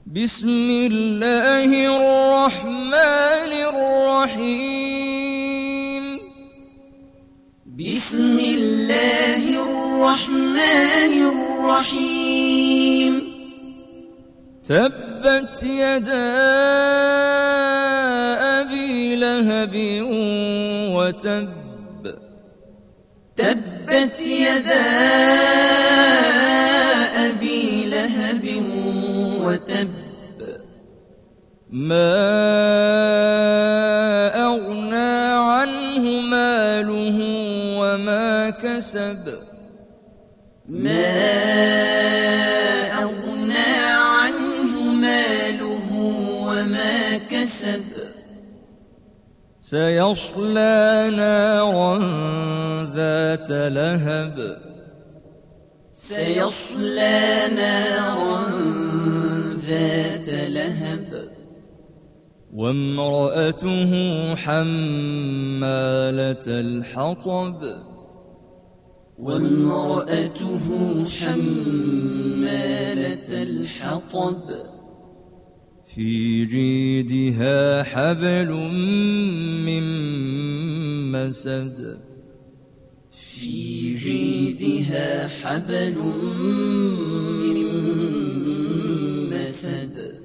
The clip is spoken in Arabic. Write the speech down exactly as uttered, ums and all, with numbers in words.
بسم الله الرحمن الرحيم بسم الله الرحمن الرحيم تبت يدا أبي لهب وتب تبت يدا أبي لهب وتب ما أغنى عنه ماله وما كسب ما أغنى عنه ماله وما كسب سيصلى نارا ذات لهب سيصلى نارا ذات لهب وامرأته حمالة الحطب وامرأته حمالة الحطب في جيدها حبل من مسد في جيدها حبل من مسد